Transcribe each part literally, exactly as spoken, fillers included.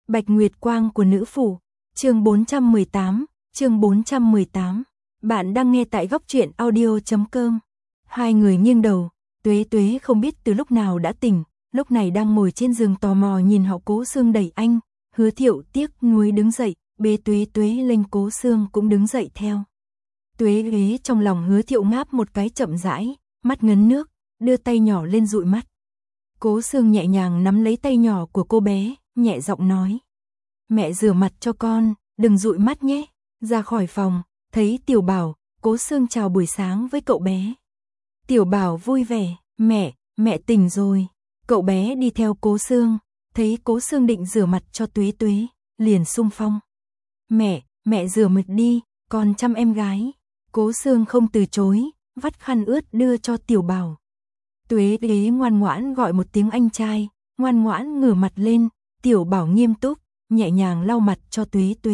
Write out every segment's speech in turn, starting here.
Bạch Nguyệt Quang của nữ phủ, chương bốn trăm mười tám, chương bốn trăm mười tám. Bạn đang nghe tại góc truyện audio chấm com. Hai người nghiêng đầu, Tuế Tuế không biết từ lúc nào đã tỉnh, lúc này đang ngồi trên giường tò mò nhìn họ Cố Xương đẩy anh, Hứa Thiệu tiếc nuối đứng dậy, bế Tuế Tuế lên, Cố Xương cũng đứng dậy theo. Tuế ghế trong lòng Hứa Thiệu ngáp một cái chậm rãi, mắt ngấn nước, đưa tay nhỏ lên dụi mắt. Cố Xương nhẹ nhàng nắm lấy tay nhỏ của cô bé, nhẹ giọng nói: "Mẹ rửa mặt cho con, đừng dụi mắt nhé." Ra khỏi phòng, thấy Tiểu Bảo, Cố Xương chào buổi sáng với cậu bé. Tiểu Bảo vui vẻ: "Mẹ, mẹ tỉnh rồi." Cậu bé đi theo Cố Xương, thấy Cố Xương định rửa mặt cho Tuế Tuế, liền xung phong: "Mẹ, mẹ rửa mặt đi, con chăm em gái." Cố Xương không từ chối, vắt khăn ướt đưa cho Tiểu Bảo. Tuế Tuế ngoan ngoãn gọi một tiếng anh trai, ngoan ngoãn ngửa mặt lên. Tiểu Bảo nghiêm túc, nhẹ nhàng lau mặt cho Tuế Tuế.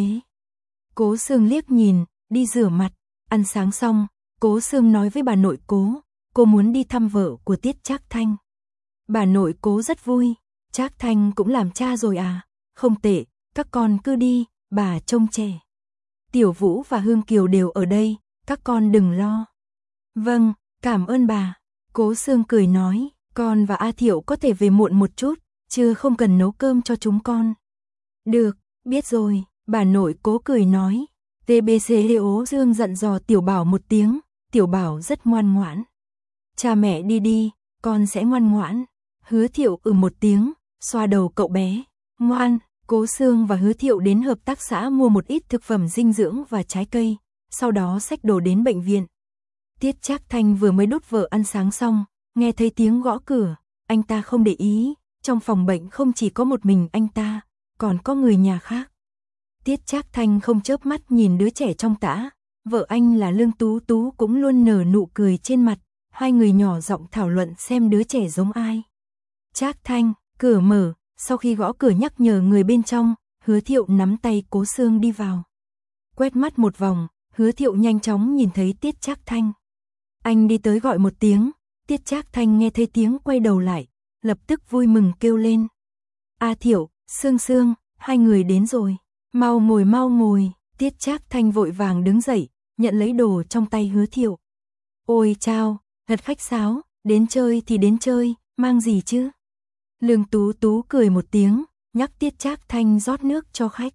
Cố Xương liếc nhìn, đi rửa mặt. Ăn sáng xong, Cố Xương nói với bà nội Cố, cô muốn đi thăm vợ của Tiết Trác Thanh. Bà nội Cố rất vui: "Trác Thanh cũng làm cha rồi à? Không tệ, các con cứ đi, bà trông trẻ. Tiểu Vũ và Hương Kiều đều ở đây, các con đừng lo." "Vâng, cảm ơn bà." Cố Xương cười nói, "Con và A Thiệu có thể về muộn một chút, chưa không cần nấu cơm cho chúng con." "Được, biết rồi." Bà nội Cố cười nói. tê bê xê Cố Dương dặn dò Tiểu Bảo một tiếng, Tiểu Bảo rất ngoan ngoãn. "Cha mẹ đi đi, con sẽ ngoan ngoãn." Hứa Thiệu ừ một tiếng, xoa đầu cậu bé. "Ngoan." Cố Xương và Hứa Thiệu đến hợp tác xã mua một ít thực phẩm dinh dưỡng và trái cây, sau đó xách đồ đến bệnh viện. Tiết Trác Thanh vừa mới đút vợ ăn sáng xong, nghe thấy tiếng gõ cửa, anh ta không để ý, trong phòng bệnh không chỉ có một mình anh ta, còn có người nhà khác. Tiết Trác Thanh không chớp mắt nhìn đứa trẻ trong tã, vợ anh là Lương Tú Tú cũng luôn nở nụ cười trên mặt, hai người nhỏ giọng thảo luận xem đứa trẻ giống ai. "Trác Thanh." Cửa mở, sau khi gõ cửa nhắc nhở người bên trong, Hứa Thiệu nắm tay Cố Xương đi vào. Quét mắt một vòng, Hứa Thiệu nhanh chóng nhìn thấy Tiết Trác Thanh. Anh đi tới gọi một tiếng, Tiết Trác Thanh nghe thấy tiếng quay đầu lại, lập tức vui mừng kêu lên: "A Thiệu, Xương Xương, hai người đến rồi, mau ngồi mau ngồi." Tiết Trác Thanh vội vàng đứng dậy, nhận lấy đồ trong tay Hứa Thiệu. "Ôi chao, thật khách sáo, đến chơi thì đến chơi, mang gì chứ?" Lương Tú Tú cười một tiếng, nhắc Tiết Trác Thanh rót nước cho khách.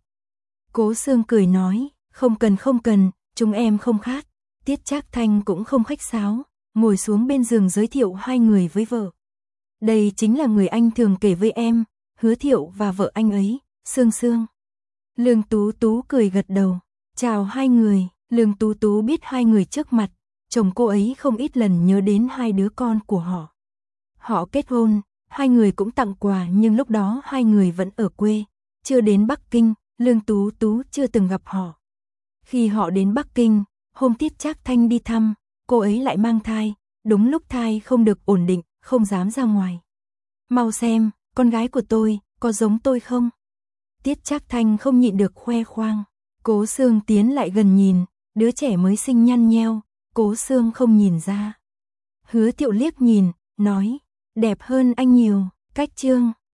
Cố Xương cười nói, "Không cần không cần, chúng em không khát." Tiết Trác Thanh cũng không khách sáo, ngồi xuống bên giường giới thiệu hai người với vợ. "Đây chính là người anh thường kể với em, Hứa Thiệu và vợ anh ấy, Xương Xương." Lương Tú Tú cười gật đầu, "Chào hai người." Lương Tú Tú biết hai người trước mặt, chồng cô ấy không ít lần nhớ đến hai đứa con của họ. Họ kết hôn, hai người cũng tặng quà, nhưng lúc đó hai người vẫn ở quê, chưa đến Bắc Kinh, Lương Tú Tú chưa từng gặp họ. Khi họ đến Bắc Kinh, hôm Tiết Trác Thanh đi thăm, cô ấy lại mang thai, đúng lúc thai không được ổn định, không dám ra ngoài. "Mau xem, con gái của tôi, có giống tôi không?" Tiết Trác Thanh không nhịn được khoe khoang. Cố Xương tiến lại gần nhìn, đứa trẻ mới sinh nhăn nheo, Cố Xương không nhìn ra. Hứa Thiệu liếc nhìn, nói, "Đẹp hơn anh nhiều." Cách chương